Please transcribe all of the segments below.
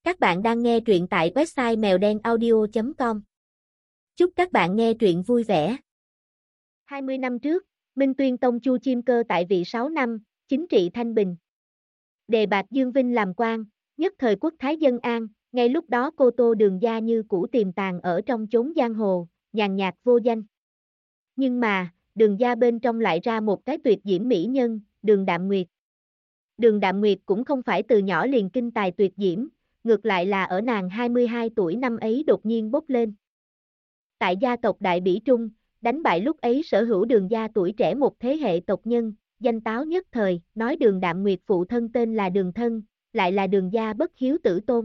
Các bạn đang nghe truyện tại website mèo đen audio.com. Chúc các bạn nghe truyện vui vẻ. 20 năm trước, Minh Tuyên Tông Chu Chiêm Cơ tại vị 6 năm, chính trị thanh bình. Đề bạt Dương Vinh làm quan, nhất thời quốc thái dân an, ngay lúc đó Cô Tô Đường gia như cũ tiềm tàng ở trong chốn giang hồ, nhàn nhạt vô danh. Nhưng mà, Đường gia bên trong lại ra một cái tuyệt diễm mỹ nhân, Đường Đạm Nguyệt. Đường Đạm Nguyệt cũng không phải từ nhỏ liền kinh tài tuyệt diễm, ngược lại là ở nàng 22 tuổi năm ấy đột nhiên bốc lên. Tại gia tộc Đại Bỉ Trung, đánh bại lúc ấy sở hữu Đường gia tuổi trẻ một thế hệ tộc nhân, danh táo nhất thời, nói Đường Đạm Nguyệt phụ thân tên là Đường Thân, lại là Đường gia bất hiếu tử tôn.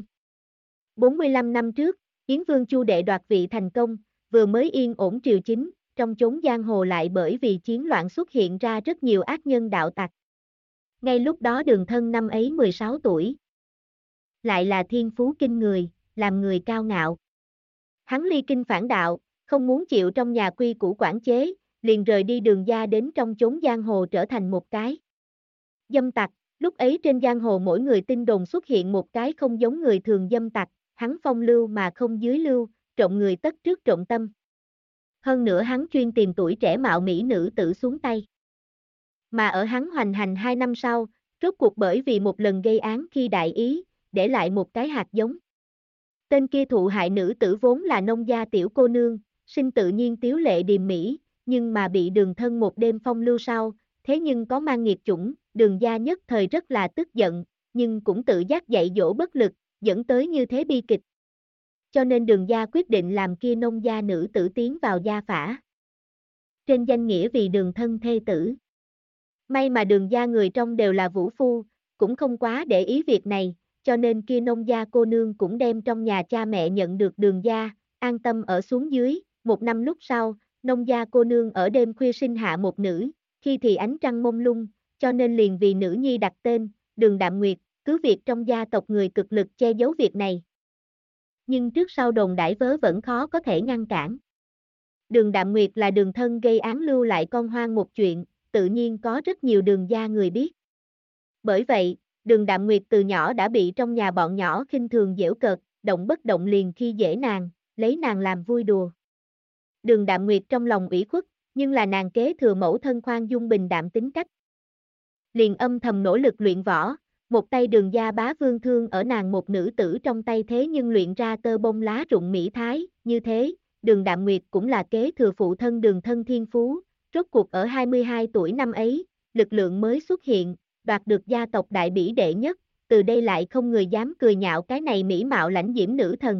45 năm trước, Yến Vương Chu Đệ đoạt vị thành công, vừa mới yên ổn triều chính, trong chốn giang hồ lại bởi vì chiến loạn xuất hiện ra rất nhiều ác nhân đạo tặc. Ngay lúc đó Đường Thân năm ấy 16 tuổi. Lại là thiên phú kinh người, làm người cao ngạo. Hắn ly kinh phản đạo, không muốn chịu trong nhà quy củ quản chế, liền rời đi Đường gia đến trong chốn giang hồ trở thành một cái dâm tặc. Lúc ấy trên giang hồ mỗi người tin đồn xuất hiện một cái không giống người thường dâm tặc, hắn phong lưu mà không dưới lưu, trộm người tất trước trộm tâm. Hơn nữa hắn chuyên tìm tuổi trẻ mạo mỹ nữ tử xuống tay. Mà ở hắn hoành hành 2 năm sau, rốt cuộc bởi vì một lần gây án khi đại ý, để lại một cái hạt giống. Tên kia thụ hại nữ tử vốn là nông gia tiểu cô nương, sinh tự nhiên tiếu lệ điềm mỹ, nhưng mà bị Đường Thân một đêm phong lưu sau, thế nhưng có mang nghiệt chủng, Đường gia nhất thời rất là tức giận, nhưng cũng tự giác dạy dỗ bất lực, dẫn tới như thế bi kịch. Cho nên Đường gia quyết định làm kia nông gia nữ tử tiến vào gia phả. Trên danh nghĩa vì Đường Thân thê tử. May mà Đường gia người trong đều là vũ phu, cũng không quá để ý việc này, cho nên kia nông gia cô nương cũng đem trong nhà cha mẹ nhận được Đường gia, an tâm ở xuống dưới. 1 năm lúc sau, nông gia cô nương ở đêm khuya sinh hạ một nữ, khi thì ánh trăng mông lung, cho nên liền vì nữ nhi đặt tên, Đường Đạm Nguyệt, cứ việc trong gia tộc người cực lực che giấu việc này. Nhưng trước sau đồn đãi vớ vẩn khó có thể ngăn cản. Đường Đạm Nguyệt là Đường Thân gây án lưu lại con hoang một chuyện, tự nhiên có rất nhiều Đường gia người biết. Bởi vậy, Đường Đạm Nguyệt từ nhỏ đã bị trong nhà bọn nhỏ khinh thường giễu cợt, động bất động liền khi dễ nàng, lấy nàng làm vui đùa. Đường Đạm Nguyệt trong lòng ủy khuất, nhưng là nàng kế thừa mẫu thân khoan dung bình đạm tính cách. Liền âm thầm nỗ lực luyện võ, một tay Đường gia bá vương thương ở nàng một nữ tử trong tay thế nhưng luyện ra tơ bông lá rụng mỹ thái, như thế, Đường Đạm Nguyệt cũng là kế thừa phụ thân Đường Thân thiên phú, rốt cuộc ở 22 tuổi năm ấy, lực lượng mới xuất hiện, đoạt được gia tộc Đại Bỉ đệ nhất, từ đây lại không người dám cười nhạo cái này mỹ mạo lãnh diễm nữ thần.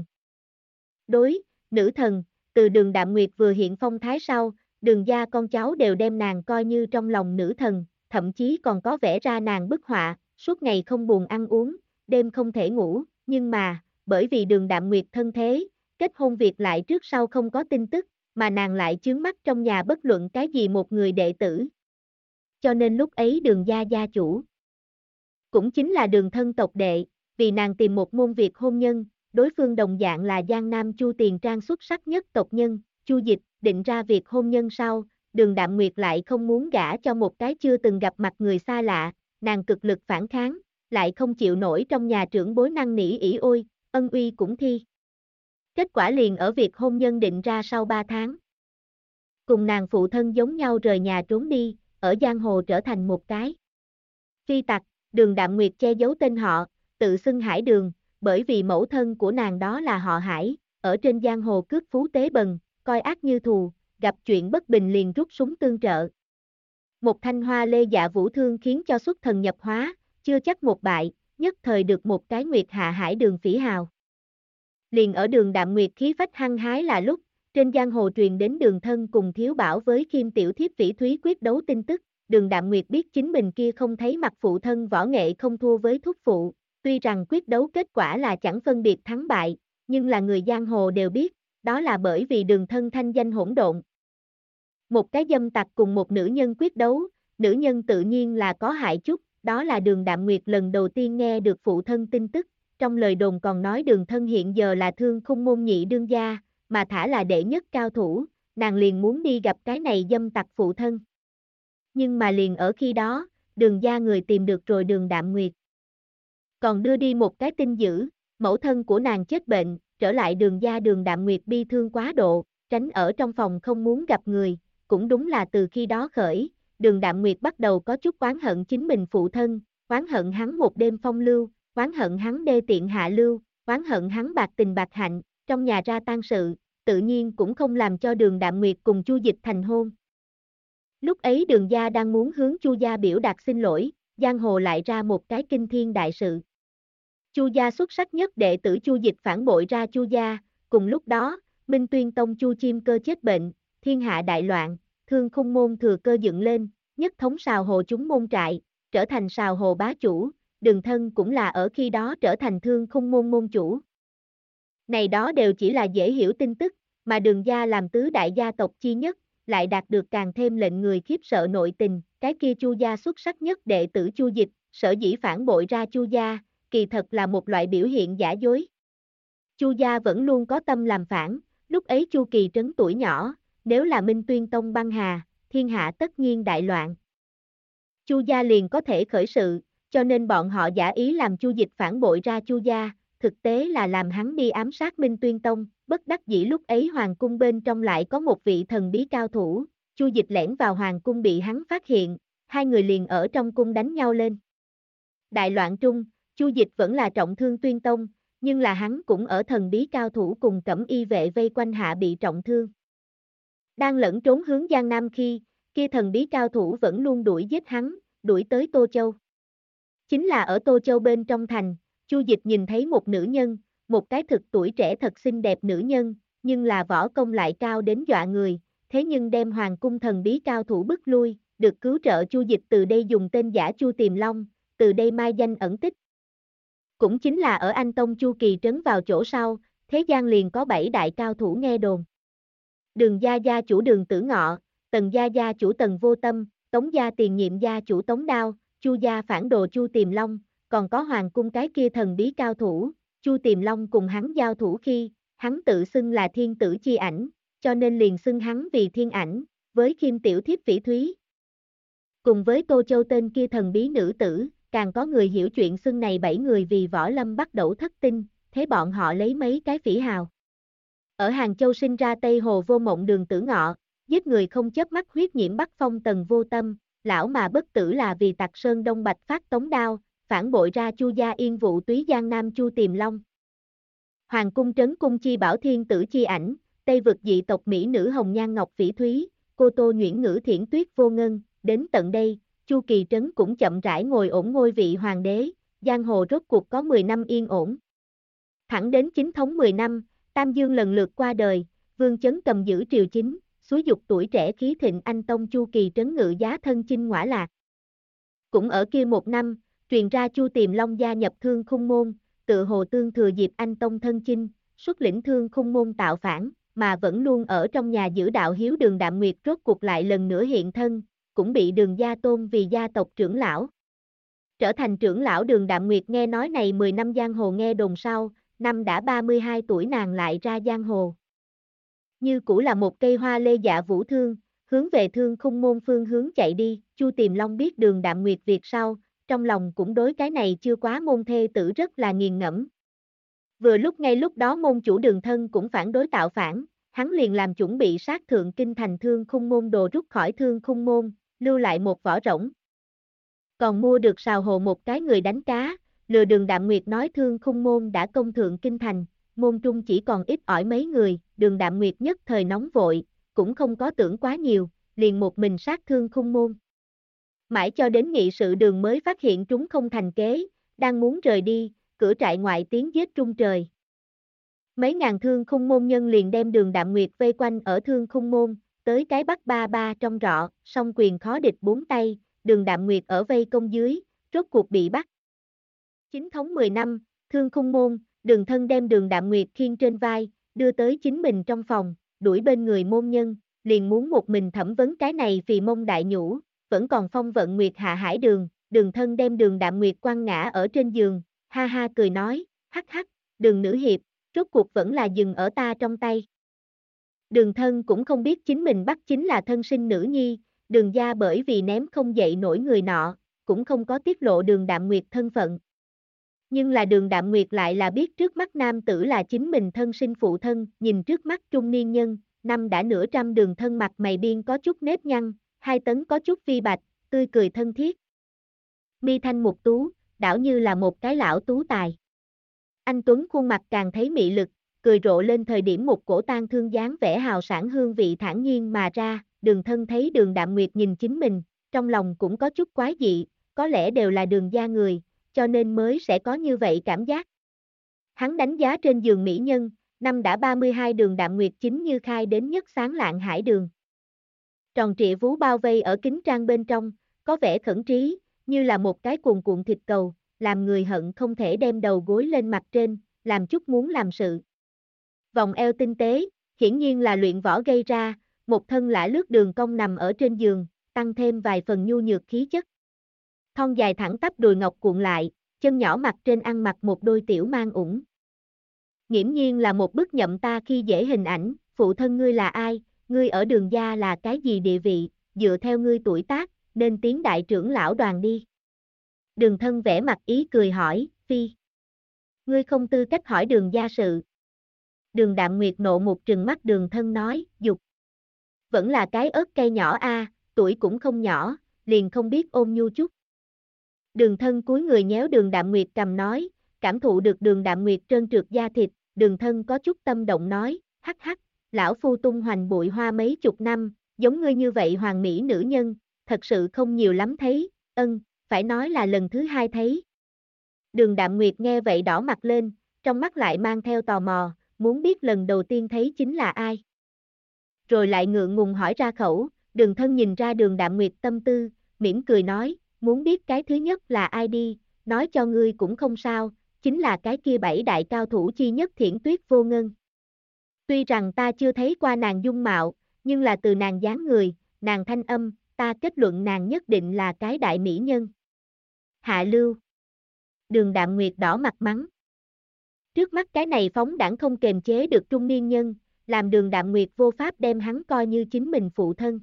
Đối, nữ thần, từ Đường Đạm Nguyệt vừa hiện phong thái sau, Đường gia con cháu đều đem nàng coi như trong lòng nữ thần, thậm chí còn có vẽ ra nàng bức họa, suốt ngày không buồn ăn uống, đêm không thể ngủ, nhưng mà, bởi vì Đường Đạm Nguyệt thân thế, kết hôn việc lại trước sau không có tin tức, mà nàng lại chướng mắt trong nhà bất luận cái gì một người đệ tử. Cho nên lúc ấy Đường gia gia chủ, cũng chính là Đường Thân tộc đệ, vì nàng tìm một môn việc hôn nhân, đối phương đồng dạng là Giang Nam Chu Tiền Trang xuất sắc nhất tộc nhân, Chu Dịch, định ra việc hôn nhân sau, Đường Đạm Nguyệt lại không muốn gả cho một cái chưa từng gặp mặt người xa lạ, nàng cực lực phản kháng, lại không chịu nổi trong nhà trưởng bối năn nỉ ỉ ôi, ân uy cũng thi. Kết quả liền ở việc hôn nhân định ra sau 3 tháng. Cùng nàng phụ thân giống nhau rời nhà trốn đi, ở giang hồ trở thành một cái phi tặc. Đường Đạm Nguyệt che giấu tên họ, tự xưng Hải Đường, bởi vì mẫu thân của nàng đó là họ Hải, ở trên giang hồ cướp phú tế bần, coi ác như thù, gặp chuyện bất bình liền rút súng tương trợ. Một thanh hoa lê dạ vũ thương khiến cho xuất thần nhập hóa, chưa chắc một bại, nhất thời được một cái Nguyệt hạ Hải Đường phỉ hào. Liền ở Đường Đạm Nguyệt khí phách hăng hái là lúc, trên giang hồ truyền đến Đường Thân cùng Thiếu Bảo với Kim tiểu thiếp Phỉ Thúy quyết đấu tin tức. Đường Đạm Nguyệt biết chính mình kia không thấy mặt phụ thân võ nghệ không thua với thúc phụ, tuy rằng quyết đấu kết quả là chẳng phân biệt thắng bại, nhưng là người giang hồ đều biết, đó là bởi vì Đường Thân thanh danh hỗn độn. Một cái dâm tặc cùng một nữ nhân quyết đấu, nữ nhân tự nhiên là có hại chút, đó là Đường Đạm Nguyệt lần đầu tiên nghe được phụ thân tin tức, trong lời đồn còn nói Đường Thân hiện giờ là Thương Khung môn nhị đương gia, mà thả là đệ nhất cao thủ, nàng liền muốn đi gặp cái này dâm tặc phụ thân. Nhưng mà liền ở khi đó, Đường gia người tìm được rồi Đường Đạm Nguyệt. Còn đưa đi một cái tin dữ, Mẫu thân của nàng chết bệnh, trở lại Đường gia Đường Đạm Nguyệt bi thương quá độ, tránh ở trong phòng không muốn gặp người, cũng đúng là từ khi đó khởi, Đường Đạm Nguyệt bắt đầu có chút oán hận chính mình phụ thân, oán hận hắn một đêm phong lưu, oán hận hắn đê tiện hạ lưu, oán hận hắn bạc tình bạc hạnh, trong nhà ra tang sự, tự nhiên cũng không làm cho Đường Đạm Nguyệt cùng Chu Dịch thành hôn. Lúc ấy Đường gia đang muốn hướng Chu gia biểu đạt xin lỗi, giang hồ lại ra một cái kinh thiên đại sự. Chu gia xuất sắc nhất đệ tử Chu Dịch phản bội ra Chu gia, cùng lúc đó, Minh Tuyên Tông Chu Chiêm Cơ chết bệnh, thiên hạ đại loạn, Thương Khung môn thừa cơ dựng lên, nhất thống Sào Hồ chúng môn trại, trở thành Sào Hồ bá chủ, Đường Thân cũng là ở khi đó trở thành Thương Khung môn môn chủ. Này đó đều chỉ là dễ hiểu tin tức, mà Đường gia làm tứ đại gia tộc chi nhất, lại đạt được càng thêm lệnh người khiếp sợ nội tình, cái kia Chu gia xuất sắc nhất đệ tử Chu Dịch, sở dĩ phản bội ra Chu gia, kỳ thật là một loại biểu hiện giả dối. Chu gia vẫn luôn có tâm làm phản, lúc ấy Chu Kỳ Trấn tuổi nhỏ, nếu là Minh Tuyên Tông băng hà, thiên hạ tất nhiên đại loạn. Chu gia liền có thể khởi sự, cho nên bọn họ giả ý làm Chu Dịch phản bội ra Chu gia, thực tế là làm hắn đi ám sát Minh Tuyên Tông, bất đắc dĩ lúc ấy hoàng cung bên trong lại có một vị thần bí cao thủ, Chu Dịch lẻn vào hoàng cung bị hắn phát hiện, hai người liền ở trong cung đánh nhau lên. Đại loạn trung, Chu Dịch vẫn là trọng thương Tuyên Tông, nhưng là hắn cũng ở thần bí cao thủ cùng Cẩm Y vệ vây quanh hạ bị trọng thương. Đang lẫn trốn hướng Giang Nam khi, kia thần bí cao thủ vẫn luôn đuổi giết hắn, đuổi tới Tô Châu. Chính là ở Tô Châu bên trong thành, Chu Dịch nhìn thấy một nữ nhân, một cái thực tuổi trẻ thật xinh đẹp nữ nhân, nhưng là võ công lại cao đến dọa người, thế nhưng đem hoàng cung thần bí cao thủ bức lui, được cứu trợ Chu Dịch từ đây dùng tên giả Chu Tiềm Long, từ đây mai danh ẩn tích. Cũng chính là ở Anh Tông Chu Kỳ Trấn vào chỗ sau, thế gian liền có 7 đại cao thủ nghe đồn. Đường gia gia chủ Đường Tử Ngọ, Tần gia gia chủ Tần Vô Tâm, Tống gia tiền nhiệm gia chủ Tống Đao, Chu gia phản đồ Chu Tiềm Long, còn có hoàng cung cái kia thần bí cao thủ, Chu Tiềm Long cùng hắn giao thủ khi, hắn tự xưng là thiên tử chi ảnh, cho nên liền xưng hắn vì thiên ảnh, với Khiêm tiểu thiếp Phỉ Thúy. Cùng với Tô Châu tên kia thần bí nữ tử, càng có người hiểu chuyện xưng này 7 người vì võ lâm bắt đầu thất tinh, thế bọn họ lấy mấy cái phỉ hào. Ở Hàng Châu sinh ra Tây Hồ vô mộng Đường Tử Ngọ, giết người không chớp mắt huyết nhiễm Bắc Phong Tần Vô Tâm, lão mà bất tử là vì Tặc Sơn Đông Bạch phát Tống Đao, phản bội ra Chu gia Yên Vụ Túy Giang Nam Chu Tiềm Long. Hoàng cung trấn cung chi bảo thiên tử chi ảnh, Tây vực dị tộc Mỹ nữ Hồng Nhan Ngọc Phỉ Thúy, Cô Tô Nhuyễn Ngữ Thiển Tuyết Vô Ngân, đến tận đây, Chu Kỳ Trấn cũng chậm rãi ngồi ổn ngôi vị hoàng đế, giang hồ rốt cuộc có 10 năm yên ổn. Thẳng đến chính thống 10 năm, Tam Dương lần lượt qua đời, Vương Chấn cầm giữ triều chính, xúi dục tuổi trẻ khí thịnh Anh Tông Chu Kỳ Trấn ngự giá thân chinh ngõa lạc. Cũng ở kia một năm, truyền ra Chu Tiềm Long gia nhập Thương Khung môn, tự hồ tương thừa dịp Anh Tông thân chinh, xuất lĩnh Thương Khung môn tạo phản, mà vẫn luôn ở trong nhà giữ đạo hiếu Đường Đạm Nguyệt rốt cuộc lại lần nữa hiện thân, cũng bị Đường gia tôn vì gia tộc trưởng lão. Trở thành trưởng lão Đường Đạm Nguyệt nghe nói này 10 năm giang hồ nghe đồn sau, năm đã 32 tuổi nàng lại ra giang hồ. Như cũ là một cây hoa lê dạ vũ thương, hướng về Thương Khung môn phương hướng chạy đi, Chu Tiềm Long biết Đường Đạm Nguyệt việc sau, trong lòng cũng đối cái này chưa quá môn thê tử rất là nghiền ngẫm. Vừa lúc ngay lúc đó môn chủ Đường Thân cũng phản đối tạo phản, hắn liền làm chuẩn bị sát thượng kinh thành Thương Khung môn đồ rút khỏi Thương Khung môn, lưu lại một vỏ rỗng. Còn mua được Sào Hồ một cái người đánh cá, lừa Đường Đạm Nguyệt nói Thương Khung môn đã công thượng kinh thành, môn trung chỉ còn ít ỏi mấy người, Đường Đạm Nguyệt nhất thời nóng vội, cũng không có tưởng quá nhiều, liền một mình sát Thương Khung môn. Mãi cho đến nghị sự đường mới phát hiện chúng không thành kế, đang muốn rời đi, cửa trại ngoại tiếng giết trung trời. Mấy ngàn Thương Khung môn nhân liền đem Đường Đạm Nguyệt vây quanh ở Thương Khung môn, tới cái bắt ba ba trong rọ, song quyền khó địch bốn tay, Đường Đạm Nguyệt ở vây công dưới, rốt cuộc bị bắt. Chính thống 10 năm, Thương Khung môn, Đường Thân đem Đường Đạm Nguyệt khiêng trên vai, đưa tới chính mình trong phòng, đuổi bên người môn nhân, liền muốn một mình thẩm vấn cái này vì mông đại nhũ, vẫn còn phong vận Nguyệt hạ hải đường, Đường Thân đem Đường Đạm Nguyệt quăng ngã ở trên giường, ha ha cười nói, hắc hắc, Đường nữ hiệp, rốt cuộc vẫn là dừng ở ta trong tay. Đường Thân cũng không biết chính mình bắt chính là thân sinh nữ nhi, Đường gia bởi vì ném không dậy nổi người nọ, cũng không có tiết lộ Đường Đạm Nguyệt thân phận. Nhưng là Đường Đạm Nguyệt lại là biết trước mắt nam tử là chính mình thân sinh phụ thân, nhìn trước mắt trung niên nhân, năm đã nửa trăm đường thân mặt mày biên có chút nếp nhăn, hai tấn có chút phi bạch, tươi cười thân thiết. Mi thanh mục tú, đảo như là một cái lão tú tài. Anh Tuấn khuôn mặt càng thấy mị lực, cười rộ lên thời điểm một cổ tang thương dáng vẻ hào sảng hương vị thản nhiên mà ra, Đường Thân thấy Đường Đạm Nguyệt nhìn chính mình, trong lòng cũng có chút quái dị, có lẽ đều là Đường gia người, cho nên mới sẽ có như vậy cảm giác. Hắn đánh giá trên giường mỹ nhân, năm đã 32 Đường Đạm Nguyệt chính như khai đến nhất sáng lạng hải đường. Tròn trịa vú bao vây ở kính trang bên trong, có vẻ khẩn trí, như là một cái cuồn cuộn thịt cầu, làm người hận không thể đem đầu gối lên mặt trên, làm chút muốn làm sự. Vòng eo tinh tế, hiển nhiên là luyện võ gây ra, một thân lả lướt đường cong nằm ở trên giường, tăng thêm vài phần nhu nhược khí chất. Thon dài thẳng tắp đùi ngọc cuộn lại, chân nhỏ mặt trên ăn mặc một đôi tiểu mang ủng. Nghiễm nhiên là một bức nhậm ta khi dễ hình ảnh, phụ thân ngươi là ai, ngươi ở Đường gia là cái gì địa vị, dựa theo ngươi tuổi tác, nên tiến đại trưởng lão đoàn đi. Đường Thân vẽ mặt ý cười hỏi, phi. Ngươi không tư cách hỏi Đường gia sự. Đường Đạm Nguyệt nộ một trừng mắt Đường Thân nói, dục. Vẫn là cái ớt cây nhỏ a, tuổi cũng không nhỏ, liền không biết ôm nhu chút. Đường Thân cúi người nhéo Đường Đạm Nguyệt cầm nói, cảm thụ được Đường Đạm Nguyệt trơn trượt da thịt, Đường Thân có chút tâm động nói, hắc hắc, lão phu tung hoành bụi hoa mấy chục năm, giống ngươi như vậy hoàn mỹ nữ nhân, thật sự không nhiều lắm thấy, phải nói là lần thứ hai thấy. Đường Đạm Nguyệt nghe vậy đỏ mặt lên, trong mắt lại mang theo tò mò, muốn biết lần đầu tiên thấy chính là ai. Rồi lại ngượng ngùng hỏi ra khẩu, Đường Thân nhìn ra Đường Đạm Nguyệt tâm tư, mỉm cười nói, muốn biết cái thứ nhất là ai đi, nói cho ngươi cũng không sao, chính là cái kia bảy đại cao thủ chi nhất Thiển Tuyết Vô Ngân. Tuy rằng ta chưa thấy qua nàng dung mạo, nhưng là từ nàng dáng người, nàng thanh âm, ta kết luận nàng nhất định là cái đại mỹ nhân. Hạ lưu. Đường Đạm Nguyệt đỏ mặt mắng. Trước mắt cái này phóng đãng không kềm chế được trung niên nhân, làm Đường Đạm Nguyệt vô pháp đem hắn coi như chính mình phụ thân.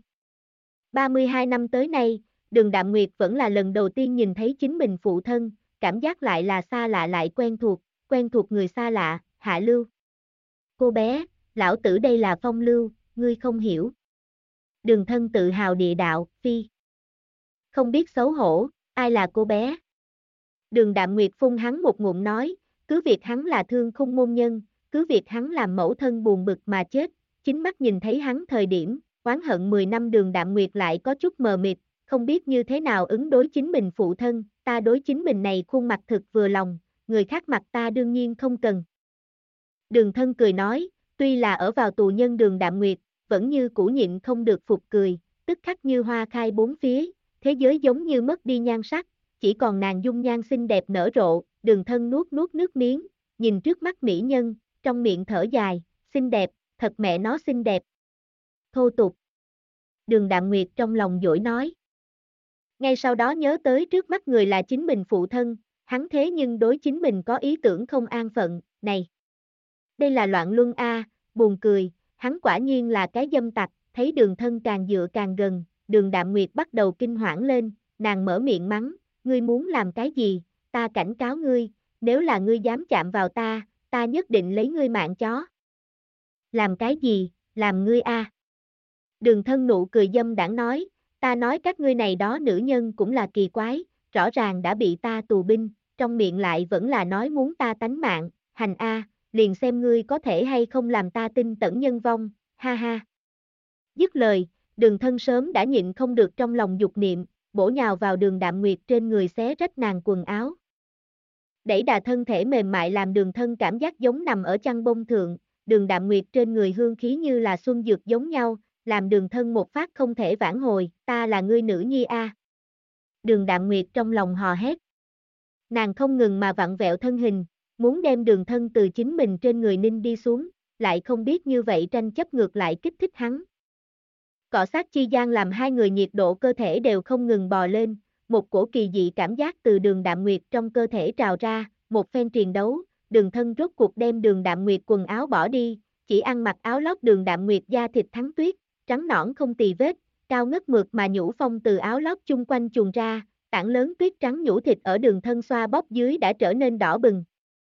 32 năm tới nay, Đường Đạm Nguyệt vẫn là lần đầu tiên nhìn thấy chính mình phụ thân, cảm giác lại là xa lạ lại quen thuộc người xa lạ, Hạ lưu. Cô bé, lão tử đây là Phong Lưu, ngươi không hiểu. Đường Thân tự hào địa đạo, phi. Không biết xấu hổ, ai là cô bé? Đường Đạm Nguyệt phun hắn một ngụm nói, cứ việc hắn là thương khung môn nhân, cứ việc hắn làm mẫu thân buồn bực mà chết, chính mắt nhìn thấy hắn thời điểm, oán hận 10 năm Đường Đạm Nguyệt lại có chút mờ mịt, không biết như thế nào ứng đối chính mình phụ thân, ta đối chính mình này khuôn mặt thực vừa lòng, người khác mặt ta đương nhiên không cần. Đường Thân cười nói, tuy là ở vào tù nhân Đường Đạm Nguyệt, vẫn như cũ nhịn không được phục cười, tức khắc như hoa khai bốn phía, thế giới giống như mất đi nhan sắc, chỉ còn nàng dung nhan xinh đẹp nở rộ, Đường Thân nuốt nuốt nước miếng, nhìn trước mắt mỹ nhân, trong miệng thở dài, xinh đẹp, thật mẹ nó xinh đẹp. Thô tục. Đường Đạm Nguyệt trong lòng dỗi nói. Ngay sau đó nhớ tới trước mắt người là chính mình phụ thân, hắn thế nhưng đối chính mình có ý tưởng không an phận, này. Đây là loạn luân a, buồn cười, hắn quả nhiên là cái dâm tặc, thấy Đường Thân càng dựa càng gần, Đường Đạm Nguyệt bắt đầu kinh hoảng lên, nàng mở miệng mắng, ngươi muốn làm cái gì, ta cảnh cáo ngươi, nếu là ngươi dám chạm vào ta nhất định lấy ngươi mạng chó. Làm cái gì, làm ngươi a? Đường Thân nụ cười dâm đãng nói, ta nói các ngươi này đó nữ nhân cũng là kỳ quái, rõ ràng đã bị ta tù binh, trong miệng lại vẫn là nói muốn ta tánh mạng, hành a, liền xem ngươi có thể hay không làm ta tin tẩn nhân vong, ha ha. Dứt lời, Đường Thân sớm đã nhịn không được trong lòng dục niệm, bổ nhào vào Đường Đạm Nguyệt trên người xé rách nàng quần áo. Đẩy đà thân thể mềm mại làm Đường Thân cảm giác giống nằm ở chăn bông thượng, Đường Đạm Nguyệt trên người hương khí như là xuân dược giống nhau, làm Đường Thân một phát không thể vãn hồi, ta là ngươi nữ nhi a. Đường Đạm Nguyệt trong lòng hò hét. Nàng không ngừng mà vặn vẹo thân hình, muốn đem Đường Thân từ chính mình trên người ninh đi xuống, lại không biết như vậy tranh chấp ngược lại kích thích hắn. Cọ sát chi gian làm hai người nhiệt độ cơ thể đều không ngừng bò lên, một cổ kỳ dị cảm giác từ Đường Đạm Nguyệt trong cơ thể trào ra, một phen triền đấu, Đường Thân rốt cuộc đem Đường Đạm Nguyệt quần áo bỏ đi, chỉ ăn mặc áo lót Đường Đạm Nguyệt da thịt thắng tuyết, trắng nõn không tì vết, cao ngất mượt mà nhũ phong từ áo lót chung quanh chuồn ra, Tảng lớn tuyết trắng nhũ thịt ở đường thân xoa bóp dưới đã trở nên đỏ bừng.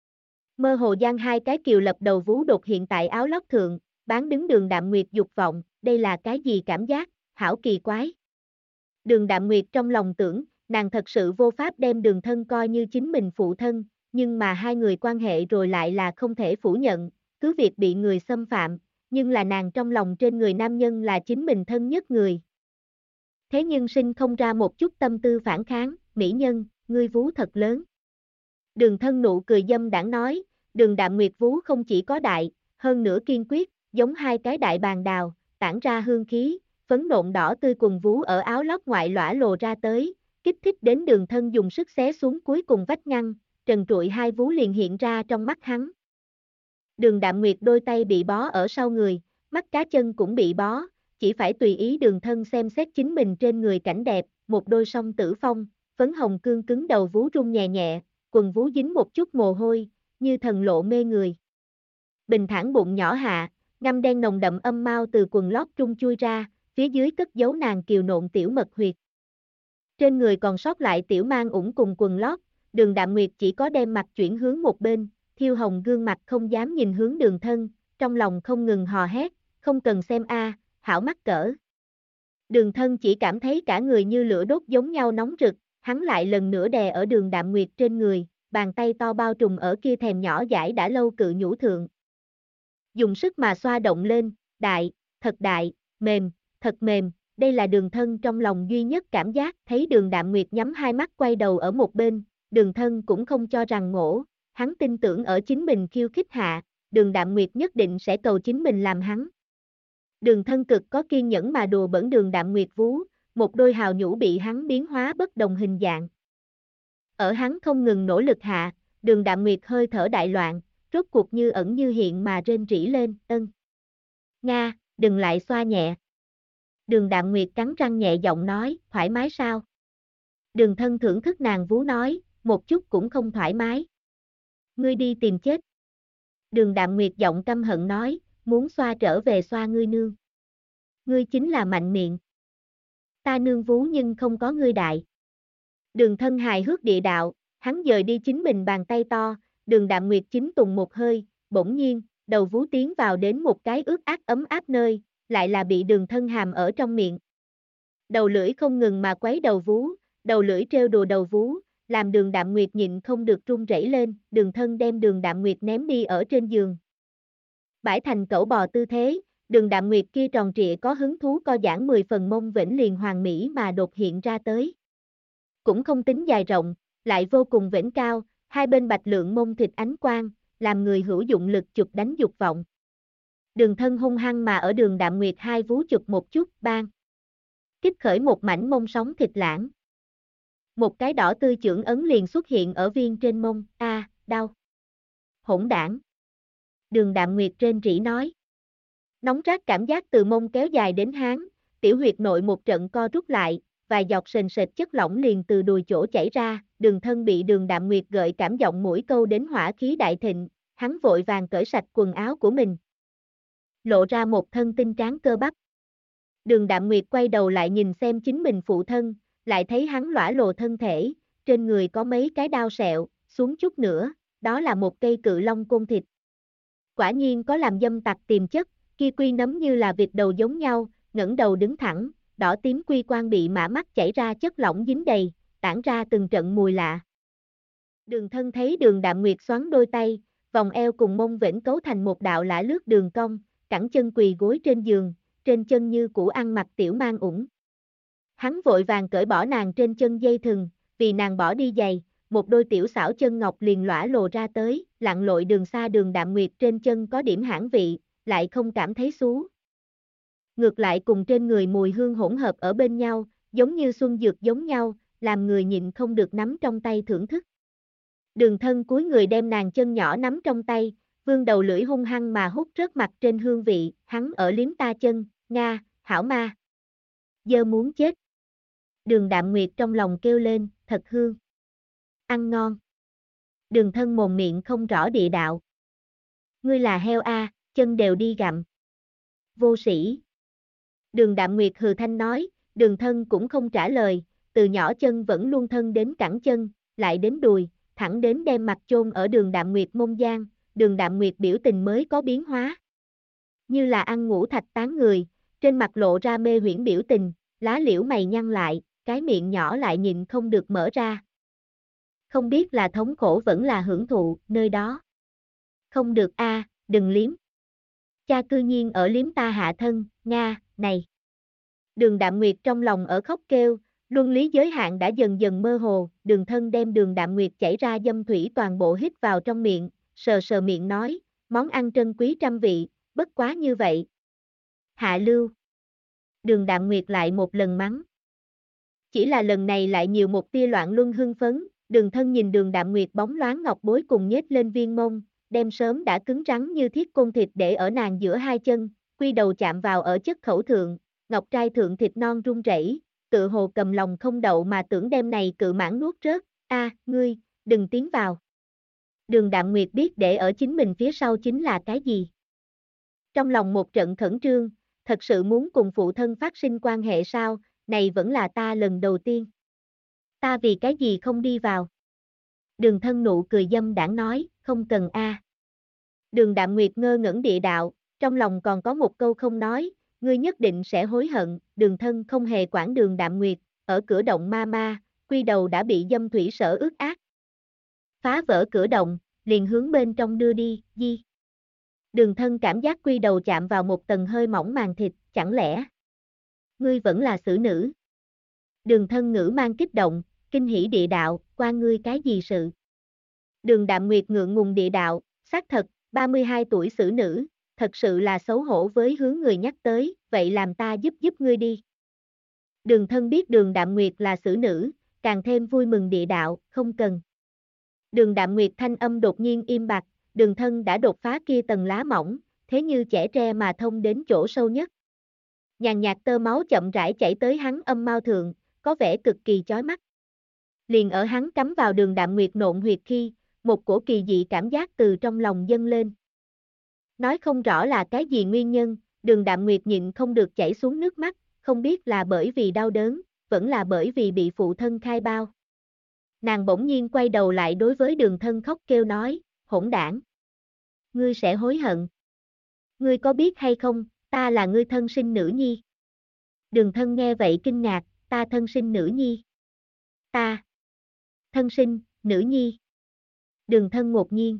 Mơ hồ giăng hai cái kiều lập đầu vú đột hiện tại áo lót thượng, bán đứng Đường Đạm Nguyệt dục vọng, đây là cái gì cảm giác, hảo kỳ quái. Đường Đạm Nguyệt trong lòng tưởng, nàng thật sự vô pháp đem Đường Thân coi như chính mình phụ thân, nhưng mà hai người quan hệ rồi lại là không thể phủ nhận, cứ việc bị người xâm phạm, nhưng là nàng trong lòng trên người nam nhân là chính mình thân nhất người. Thế nhưng sinh không ra một chút tâm tư phản kháng, mỹ nhân, ngươi vú thật lớn. Đường Thân nụ cười dâm đãng nói, Đường Đạm Nguyệt vú không chỉ có đại, hơn nữa kiên quyết, giống hai cái đại bàng đào, tản ra hương khí, phấn nộn đỏ tươi quần vú ở áo lót ngoại lõa lồ ra tới, kích thích đến Đường Thân dùng sức xé xuống cuối cùng vách ngăn, trần trụi hai vú liền hiện ra trong mắt hắn. Đường Đạm Nguyệt đôi tay bị bó ở sau người, mắt cá chân cũng bị bó, chỉ phải tùy ý Đường Thân xem xét chính mình trên người cảnh đẹp, một đôi song tử phong, phấn hồng cương cứng đầu vú rung nhẹ nhẹ, quần vú dính một chút mồ hôi, như thần lộ mê người. Bình thản bụng nhỏ hạ, ngăm đen nồng đậm âm mao từ quần lót trung chui ra, phía dưới cất giấu nàng kiều nộn tiểu mật huyệt. Trên người còn sót lại tiểu mang ủng cùng quần lót, Đường Đạm Nguyệt chỉ có đem mặt chuyển hướng một bên, thiêu hồng gương mặt không dám nhìn hướng Đường Thân, trong lòng không ngừng hò hét, không cần xem a, hảo mắc cỡ. Đường Thân chỉ cảm thấy cả người như lửa đốt giống nhau nóng rực, hắn lại lần nữa đè ở Đường Đạm Nguyệt trên người, bàn tay to bao trùm ở kia thèm nhỏ dãi đã lâu cự nhũ thượng. Dùng sức mà xoa động lên, đại, mềm, thật mềm, đây là Đường Thân trong lòng duy nhất cảm giác, thấy Đường Đạm Nguyệt nhắm hai mắt quay đầu ở một bên, Đường Thân cũng không cho rằng ngổ, hắn tin tưởng ở chính mình khiêu khích hạ, Đường Đạm Nguyệt nhất định sẽ cầu chính mình làm hắn. Đường Thân cực có kiên nhẫn mà đùa bỡn Đường Đạm Nguyệt vú, một đôi hào nhũ bị hắn biến hóa bất đồng hình dạng. Ở hắn không ngừng nỗ lực hạ, Đường Đạm Nguyệt hơi thở đại loạn, rốt cuộc như ẩn như hiện mà rên rỉ lên, ân. Nga, đừng lại xoa nhẹ. Đường Đạm Nguyệt cắn răng nhẹ giọng nói, thoải mái sao? Đường Thân thưởng thức nàng vú nói, một chút cũng không thoải mái. Ngươi đi tìm chết. Đường Đạm Nguyệt giọng căm hận nói, muốn xoa trở về xoa ngươi nương. Ngươi chính là mạnh miệng. Ta nương vú nhưng không có ngươi đại. Đường Thân hài hước địa đạo, hắn dời đi chính mình bàn tay to, Đường Đạm Nguyệt chính tùng một hơi, bỗng nhiên, đầu vú tiến vào đến một cái ướt át ấm áp nơi, lại là bị Đường Thân hàm ở trong miệng. Đầu lưỡi không ngừng mà quấy đầu vú, đầu lưỡi trêu đùa đầu vú, làm Đường Đạm Nguyệt nhịn không được run rẩy lên, Đường Thân đem Đường Đạm Nguyệt ném đi ở trên giường. Bãi thành cẩu bò tư thế, Đường Đạm Nguyệt kia tròn trịa có hứng thú co giãn 10 phần mông vĩnh liền hoàn mỹ mà đột hiện ra tới. Cũng không tính dài rộng, lại vô cùng vĩnh cao, hai bên bạch lượng mông thịt ánh quang, làm người hữu dụng lực chụp đánh dục vọng. Đường Thân hung hăng mà ở Đường Đạm Nguyệt hai vú chụp một chút, bang. Kích khởi một mảnh mông sóng thịt lãng. Một cái đỏ tươi chưởng ấn liền xuất hiện ở viên trên mông, đau. Hỗn đảng. Đường Đạm Nguyệt rên rỉ nói. Nóng rát cảm giác từ mông kéo dài đến háng, tiểu huyệt nội một trận co rút lại, vài giọt sền sệt chất lỏng liền từ đùi chỗ chảy ra, Đường Thân bị Đường Đạm Nguyệt gợi cảm giọng mũi câu đến hỏa khí đại thịnh, hắn vội vàng cởi sạch quần áo của mình. Lộ ra một thân tinh tráng cơ bắp. Đường Đạm Nguyệt quay đầu lại nhìn xem chính mình phụ thân, lại thấy hắn lõa lồ thân thể, trên người có mấy cái đao sẹo, xuống chút nữa, đó là một cây cự long côn thịt. Quả nhiên có làm dâm tặc tiềm chất, kia quy nấm như là vịt đầu giống nhau, ngẩng đầu đứng thẳng, đỏ tím quy quan bị mã mắt chảy ra chất lỏng dính đầy, tản ra từng trận mùi lạ. Đường Thân thấy Đường Đạm Nguyệt xoắn đôi tay, vòng eo cùng mông vĩnh cấu thành một đạo lả lướt đường cong, cẳng chân quỳ gối trên giường, trên chân như củ ăn mặc tiểu mang ủng. Hắn vội vàng cởi bỏ nàng trên chân dây thừng, vì nàng bỏ đi giày, một đôi tiểu xảo chân ngọc liền lõa lồ ra tới, lặn lội đường xa. Đường Đạm Nguyệt trên chân có điểm hãn vị, lại không cảm thấy xú. Ngược lại cùng trên người mùi hương hỗn hợp ở bên nhau, giống như xuân dược giống nhau, làm người nhịn không được nắm trong tay thưởng thức. Đường Thân cúi người đem nàng chân nhỏ nắm trong tay, vươn đầu lưỡi hung hăng mà hút rớt mặt trên hương vị, hắn ở liếm ta chân, Nga, hảo ma. Giờ muốn chết. Đường Đạm Nguyệt trong lòng kêu lên, thật hương. Ăn ngon. Đường Thân mồm miệng không rõ địa đạo. Ngươi là heo a, chân đều đi gặm. Vô sĩ. Đường Đạm Nguyệt hừ thanh nói, Đường Thân cũng không trả lời, từ nhỏ chân vẫn luôn thân đến cẳng chân, lại đến đùi, thẳng đến đem mặt chôn ở Đường Đạm Nguyệt mông gian, Đường Đạm Nguyệt biểu tình mới có biến hóa. Như là ăn ngủ thạch tán người, trên mặt lộ ra mê huyễn biểu tình, lá liễu mày nhăn lại, cái miệng nhỏ lại nhịn không được mở ra. Không biết là thống khổ vẫn là hưởng thụ, nơi đó. Không được a, đừng liếm. Cha cư nhiên ở liếm ta hạ thân, Nga, này. Đường Đạm Nguyệt trong lòng ở khóc kêu, luân lý giới hạn đã dần dần mơ hồ, Đường Thân đem Đường Đạm Nguyệt chảy ra dâm thủy toàn bộ hít vào trong miệng, sờ sờ miệng nói, món ăn trân quý trăm vị, bất quá như vậy. Hạ lưu. Đường Đạm Nguyệt lại một lần mắng. Chỉ là lần này lại nhiều một tia loạn luân hưng phấn, Đường Thân nhìn Đường Đạm Nguyệt bóng loáng ngọc bối cùng nhếch lên viên mông, đem sớm đã cứng rắn như thiết côn thịt để ở nàng giữa hai chân, quy đầu chạm vào ở chất khẩu thượng, ngọc trai thượng thịt non run rẩy, tự hồ cầm lòng không đậu mà tưởng đem này cự mãn nuốt rớt, ngươi, đừng tiến vào. Đường Đạm Nguyệt biết để ở chính mình phía sau chính là cái gì. Trong lòng một trận khẩn trương, thật sự muốn cùng phụ thân phát sinh quan hệ sao, này vẫn là ta lần đầu tiên. Ta vì cái gì không đi vào? Đường Thân nụ cười dâm đãng nói, không cần a. Đường Đạm Nguyệt ngơ ngẩn địa đạo, trong lòng còn có một câu không nói, ngươi nhất định sẽ hối hận, Đường Thân không hề quản Đường Đạm Nguyệt, ở cửa động ma, quy đầu đã bị dâm thủy sở ướt át. Phá vỡ cửa động, liền hướng bên trong đưa đi, di. Đường Thân cảm giác quy đầu chạm vào một tầng hơi mỏng màng thịt, chẳng lẽ ngươi vẫn là xử nữ? Đường Thân ngữ mang kích động, kinh hỉ địa đạo, qua ngươi cái gì sự? Đường Đạm Nguyệt ngượng ngùng địa đạo, xác thật, 32 tuổi xử nữ, thật sự là xấu hổ với hướng người nhắc tới, vậy làm ta giúp ngươi đi. Đường Thân biết Đường Đạm Nguyệt là xử nữ, càng thêm vui mừng địa đạo, không cần. Đường Đạm Nguyệt thanh âm đột nhiên im bặt, Đường Thân đã đột phá kia tầng lá mỏng, thế như chẻ tre mà thông đến chỗ sâu nhất. Nhàn nhạt tơ máu chậm rãi chảy tới hắn âm mao thượng, có vẻ cực kỳ chói mắt. Liền ở hắn cắm vào Đường Đạm Nguyệt nộn huyệt khi, một cổ kỳ dị cảm giác từ trong lòng dâng lên. Nói không rõ là cái gì nguyên nhân, Đường Đạm Nguyệt nhịn không được chảy xuống nước mắt, không biết là bởi vì đau đớn, vẫn là bởi vì bị phụ thân khai bao. Nàng bỗng nhiên quay đầu lại đối với Đường Thân khóc kêu nói, hỗn đảng. Ngươi sẽ hối hận. Ngươi có biết hay không, ta là ngươi thân sinh nữ nhi. Đường Thân nghe vậy kinh ngạc, ta thân sinh nữ nhi. Ta. Thân sinh, nữ nhi. Đường Thân ngột nhiên.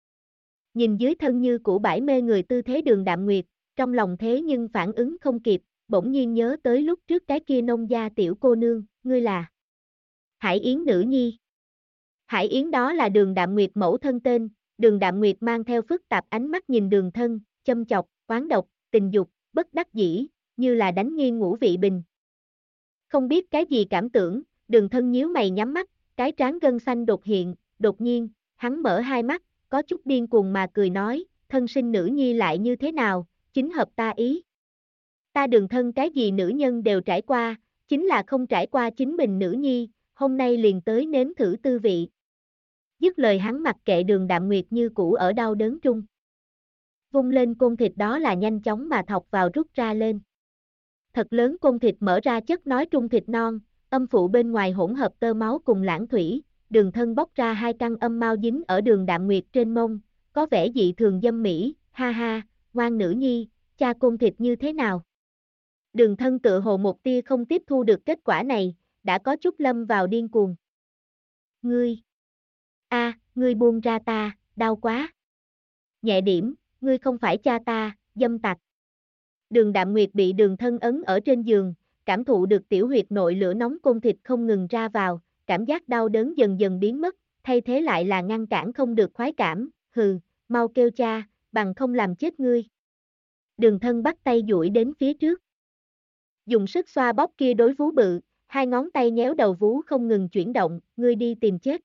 Nhìn dưới thân như củ bãi mê người tư thế Đường Đạm Nguyệt, trong lòng thế nhưng phản ứng không kịp, bỗng nhiên nhớ tới lúc trước cái kia nông gia tiểu cô nương, ngươi là Hải Yến nữ nhi. Hải Yến đó là Đường Đạm Nguyệt mẫu thân tên, Đường Đạm Nguyệt mang theo phức tạp ánh mắt nhìn Đường Thân, châm chọc, oán độc, tình dục, bất đắc dĩ, như là đánh nghiêng ngũ vị bình. Không biết cái gì cảm tưởng, Đường Thân nhíu mày nhắm mắt, cái trán gân xanh đột hiện, đột nhiên, hắn mở hai mắt, có chút điên cuồng mà cười nói, thân sinh nữ nhi lại như thế nào, chính hợp ta ý. Ta Đường Thân cái gì nữ nhân đều trải qua, chính là không trải qua chính mình nữ nhi, hôm nay liền tới nếm thử tư vị. Dứt lời hắn mặc kệ Đường Đạm Nguyệt như cũ ở đau đớn trung. Vung lên côn thịt đó là nhanh chóng mà thọc vào rút ra lên. Thật lớn côn thịt mở ra chất nói trung thịt non, âm phụ bên ngoài hỗn hợp tơ máu cùng lãng thủy, Đường Thân bóc ra hai căn âm mao dính ở Đường Đạm Nguyệt trên mông, có vẻ dị thường dâm mỹ, ha ha, ngoan nữ nhi, cha côn thịt như thế nào? Đường Thân tự hồ một tia không tiếp thu được kết quả này, đã có chút lâm vào điên cuồng. Ngươi! Ngươi buông ra ta, đau quá. Nhẹ điểm, ngươi không phải cha ta, dâm tặc. Đường Đạm Nguyệt bị Đường Thân ấn ở trên giường, cảm thụ được tiểu huyệt nội lửa nóng côn thịt không ngừng ra vào, cảm giác đau đớn dần dần biến mất, thay thế lại là ngăn cản không được khoái cảm, hừ, mau kêu cha, bằng không làm chết ngươi. Đường Thân bắt tay duỗi đến phía trước. Dùng sức xoa bóp kia đối vú bự, hai ngón tay nhéo đầu vú không ngừng chuyển động, ngươi đi tìm chết.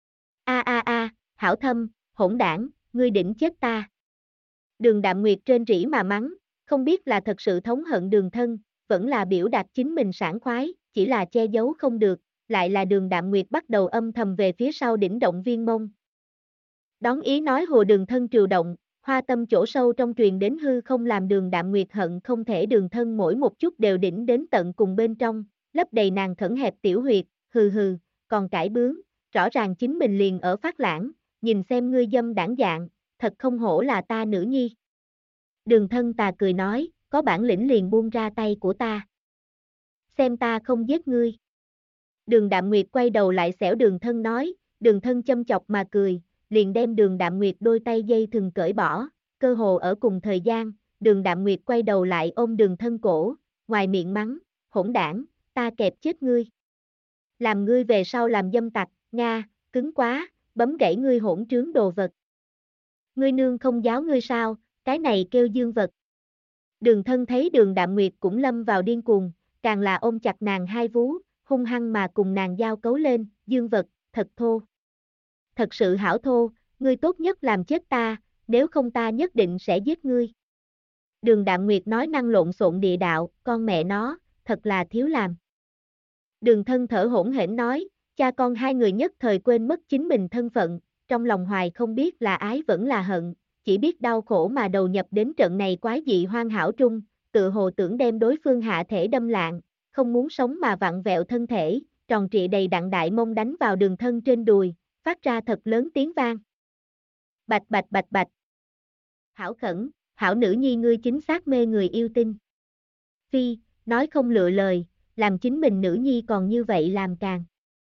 Hảo Thâm, hỗn đảng, ngươi đỉnh chết ta. Đường Đạm Nguyệt trên rỉ mà mắng, không biết là thật sự thống hận Đường Thân, vẫn là biểu đạt chính mình sảng khoái, chỉ là che giấu không được, lại là Đường Đạm Nguyệt bắt đầu âm thầm về phía sau đỉnh động viên mông. Đón ý nói hồ Đường Thân triều động, hoa tâm chỗ sâu trong truyền đến hư không làm Đường Đạm Nguyệt hận không thể Đường Thân mỗi một chút đều đỉnh đến tận cùng bên trong, lấp đầy nàng khẩn hẹp tiểu huyệt, hừ hừ, còn cãi bướng, rõ ràng chính mình liền ở phát lãng, nhìn xem ngươi dâm đảng dạng, thật không hổ là ta nữ nhi. Đường Thân Tà cười nói, có bản lĩnh liền buông ra tay của ta. Xem ta không giết ngươi. Đường Đạm Nguyệt quay đầu lại xẻo Đường Thân nói, Đường Thân châm chọc mà cười, liền đem Đường Đạm Nguyệt đôi tay dây thừng cởi bỏ, cơ hồ ở cùng thời gian, Đường Đạm Nguyệt quay đầu lại ôm Đường Thân cổ, ngoài miệng mắng, hỗn đảng, ta kẹp chết ngươi. Làm ngươi về sau làm dâm tặc, Nga, cứng quá, bấm gãy ngươi hỗn trướng đồ vật. Ngươi nương không giáo ngươi sao, cái này kêu dương vật. Đường Thân thấy Đường Đạm Nguyệt cũng lâm vào điên cuồng, càng là ôm chặt nàng hai vú, hung hăng mà cùng nàng giao cấu lên, dương vật, thật thô. Thật sự hảo thô, ngươi tốt nhất làm chết ta, nếu không ta nhất định sẽ giết ngươi. Đường Đạm Nguyệt nói năng lộn xộn địa đạo, con mẹ nó, thật là thiếu làm. Đường Thân thở hổn hển nói, cha con hai người nhất thời quên mất chính mình thân phận, trong lòng hoài không biết là ái vẫn là hận, chỉ biết đau khổ mà đầu nhập đến trận này quái dị hoan hảo trung, tự hồ tưởng đem đối phương hạ thể đâm lạng, không muốn sống mà vặn vẹo thân thể, tròn trịa đầy đặn đại mông đánh vào Đường Thân trên đùi, phát ra thật lớn tiếng vang. Bạch bạch bạch bạch. Hảo khẩn, hảo nữ nhi ngươi chính xác mê người yêu tinh. Phi, nói không lựa lời, làm chính mình nữ nhi còn như vậy làm càng.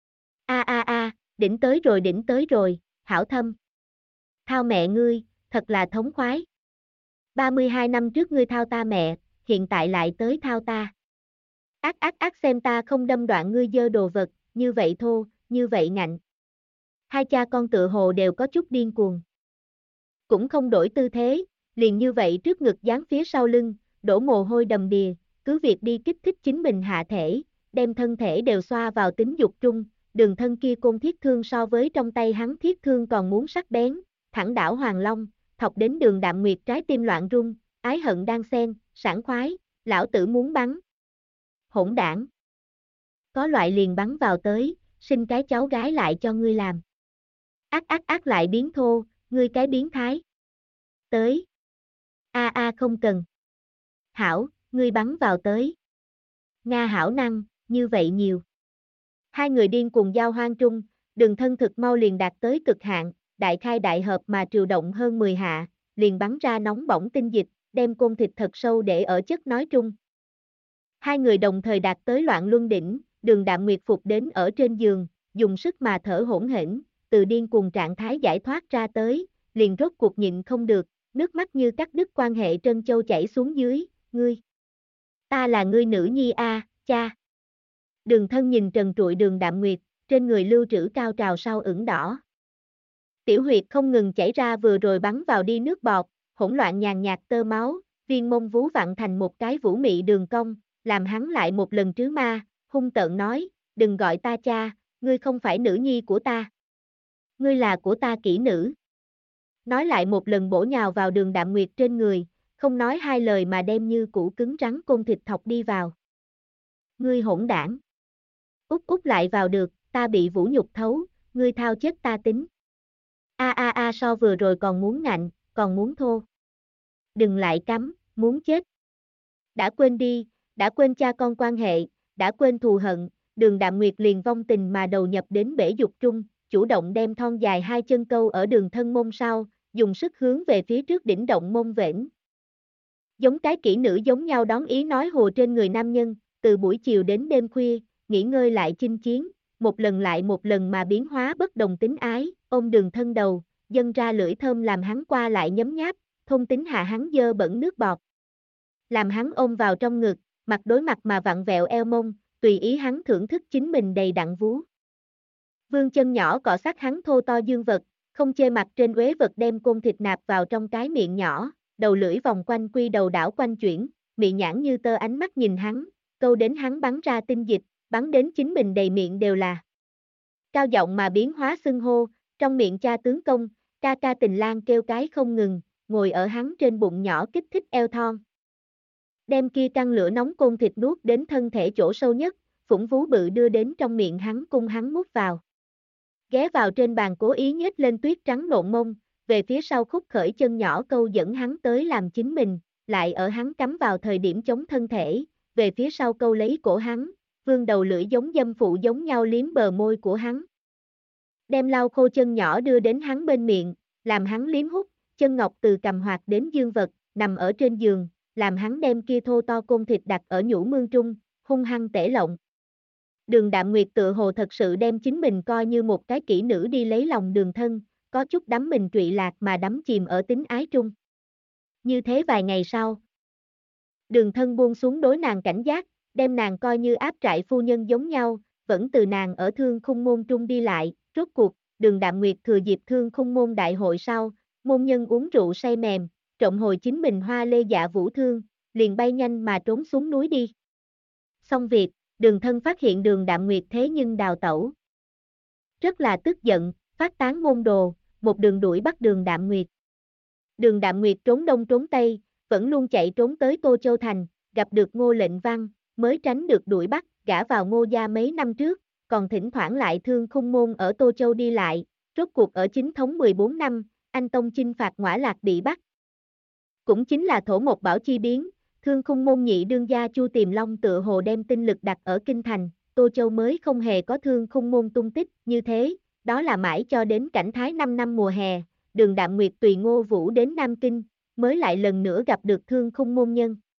Đỉnh tới rồi, hảo thâm. Thao mẹ ngươi, thật là thống khoái. 32 năm trước ngươi thao ta mẹ, hiện tại lại tới thao ta. Ác xem ta không đâm đoạn ngươi dơ đồ vật, như vậy thô, như vậy ngạnh. Hai cha con tựa hồ đều có chút điên cuồng. Cũng không đổi tư thế, liền như vậy trước ngực dán phía sau lưng, đổ mồ hôi đầm đìa, cứ việc đi kích thích chính mình hạ thể, đem thân thể đều xoa vào tính dục trung, Đường Thân kia côn thiết thương so với trong tay hắn thiết thương còn muốn sắc bén, thẳng đảo Hoàng Long, thọc đến Đường Đạm Nguyệt trái tim loạn rung, ái hận đang xen, sảng khoái, lão tử muốn bắn. Hỗn đảng. Có loại liền bắn vào tới, sinh cái cháu gái lại cho ngươi làm. Ác lại biến thô, ngươi cái biến thái. Tới. Không cần. Hảo, ngươi bắn vào tới. Nga hảo năng, như vậy nhiều. Hai người điên cuồng giao hoang trung, Đường Thân thực mau liền đạt tới cực hạn, đại khai đại hợp mà triều động hơn 10 hạ, liền bắn ra nóng bỏng tinh dịch, đem côn thịt thật sâu để ở chất nói trung. Hai người đồng thời đạt tới loạn luân đỉnh, Đường Đạm Nguyệt phục đến ở trên giường, dùng sức mà thở hỗn hển, từ điên cuồng trạng thái giải thoát ra tới, liền rốt cuộc nhịn không được, nước mắt như cắt đứt quan hệ trân châu chảy xuống dưới, ngươi. Ta là ngươi nữ nhi a, cha. Đường Thân nhìn trần trụi Đường Đạm Nguyệt, trên người lưu trữ cao trào sau ửng đỏ. Tiểu huyệt không ngừng chảy ra vừa rồi bắn vào đi nước bọt, hỗn loạn nhàn nhạt tơ máu, viên mông vú vặn thành một cái vũ mị đường cong, làm hắn lại một lần trứ ma, hung tợn nói, đừng gọi ta cha, ngươi không phải nữ nhi của ta. Ngươi là của ta kỹ nữ. Nói lại một lần bổ nhào vào Đường Đạm Nguyệt trên người, không nói hai lời mà đem như củ cứng rắn côn thịt thọc đi vào. Ngươi hỗn đảng. Út lại vào được, ta bị vũ nhục thấu, ngươi thao chết ta tính. So vừa rồi còn muốn ngạnh, còn muốn thô. Đừng lại cắm, muốn chết. Đã quên đi, đã quên cha con quan hệ, đã quên thù hận, Đường Đạm Nguyệt liền vong tình mà đầu nhập đến bể dục trung, chủ động đem thon dài hai chân câu ở Đường Thân mông sau, dùng sức hướng về phía trước đỉnh động mông vểnh. Giống cái kỹ nữ giống nhau đón ý nói hùa trên người nam nhân, từ buổi chiều đến đêm khuya, nghỉ ngơi lại chinh chiến, một lần lại một lần mà biến hóa bất đồng tính ái, ôm Đường Thân đầu, dâng ra lưỡi thơm làm hắn qua lại nhấm nháp, thôn tính hạ hắn dơ bẩn nước bọt. Làm hắn ôm vào trong ngực, mặt đối mặt mà vặn vẹo eo mông, tùy ý hắn thưởng thức chính mình đầy đặn vú. Vương chân nhỏ cọ sát hắn thô to dương vật, không chê mặt trên uế vật đem côn thịt nạp vào trong cái miệng nhỏ, đầu lưỡi vòng quanh quy đầu đảo quanh chuyển, miệng nhãn như tơ ánh mắt nhìn hắn, câu đến hắn bắn ra tinh dịch, bắn đến chính mình đầy miệng đều là. Cao giọng mà biến hóa xưng hô, trong miệng cha tướng công, ca ca Tình Lang kêu cái không ngừng, ngồi ở hắn trên bụng nhỏ kích thích eo thon. Đem kia căng lửa nóng côn thịt nuốt đến thân thể chỗ sâu nhất, phủng vú bự đưa đến trong miệng hắn cung hắn mút vào. Ghé vào trên bàn cố ý nhếch lên tuyết trắng nộn mông, về phía sau khúc khởi chân nhỏ câu dẫn hắn tới làm chính mình, lại ở hắn cắm vào thời điểm chống thân thể, về phía sau câu lấy cổ hắn, vương đầu lưỡi giống dâm phụ giống nhau liếm bờ môi của hắn. Đem lau khô chân nhỏ đưa đến hắn bên miệng, làm hắn liếm hút, chân ngọc từ cầm hoạt đến dương vật, nằm ở trên giường, làm hắn đem kia thô to côn thịt đặt ở nhũ mương trung, hung hăng tể lộng. Đường Đạm Nguyệt tự hồ thật sự đem chính mình coi như một cái kỹ nữ đi lấy lòng Đường Thân, có chút đắm mình trụy lạc mà đắm chìm ở tính ái trung. Như thế vài ngày sau, Đường Thân buông xuống đối nàng cảnh giác, đem nàng coi như áp trại phu nhân giống nhau, vẫn từ nàng ở Thương Khung môn trung đi lại, rốt cuộc, Đường Đạm Nguyệt thừa dịp Thương Khung môn đại hội sau, môn nhân uống rượu say mềm, trộm hồi chính mình hoa lê dạ vũ thương, liền bay nhanh mà trốn xuống núi đi. Xong việc, Đường Thân phát hiện Đường Đạm Nguyệt thế nhưng đào tẩu. Rất là tức giận, phát tán môn đồ, một đường đuổi bắt Đường Đạm Nguyệt. Đường Đạm Nguyệt trốn đông trốn tây, vẫn luôn chạy trốn tới Tô Châu Thành, gặp được Ngô Lệnh Văn, mới tránh được đuổi bắt, gả vào Ngô gia mấy năm trước, còn thỉnh thoảng lại Thương Khung môn ở Tô Châu đi lại, rốt cuộc ở chính thống 14 năm, anh tông chinh phạt Ngõa Lạc bị bắt. Cũng chính là thổ một bảo chi biến, Thương Khung môn nhị đương gia Chu Tiềm Long tựa hồ đem tinh lực đặt ở kinh thành, Tô Châu mới không hề có Thương Khung môn tung tích, như thế, đó là mãi cho đến cảnh thái 5 năm mùa hè, Đường Đạm Nguyệt tùy Ngô Vũ đến Nam Kinh, mới lại lần nữa gặp được Thương Khung môn nhân.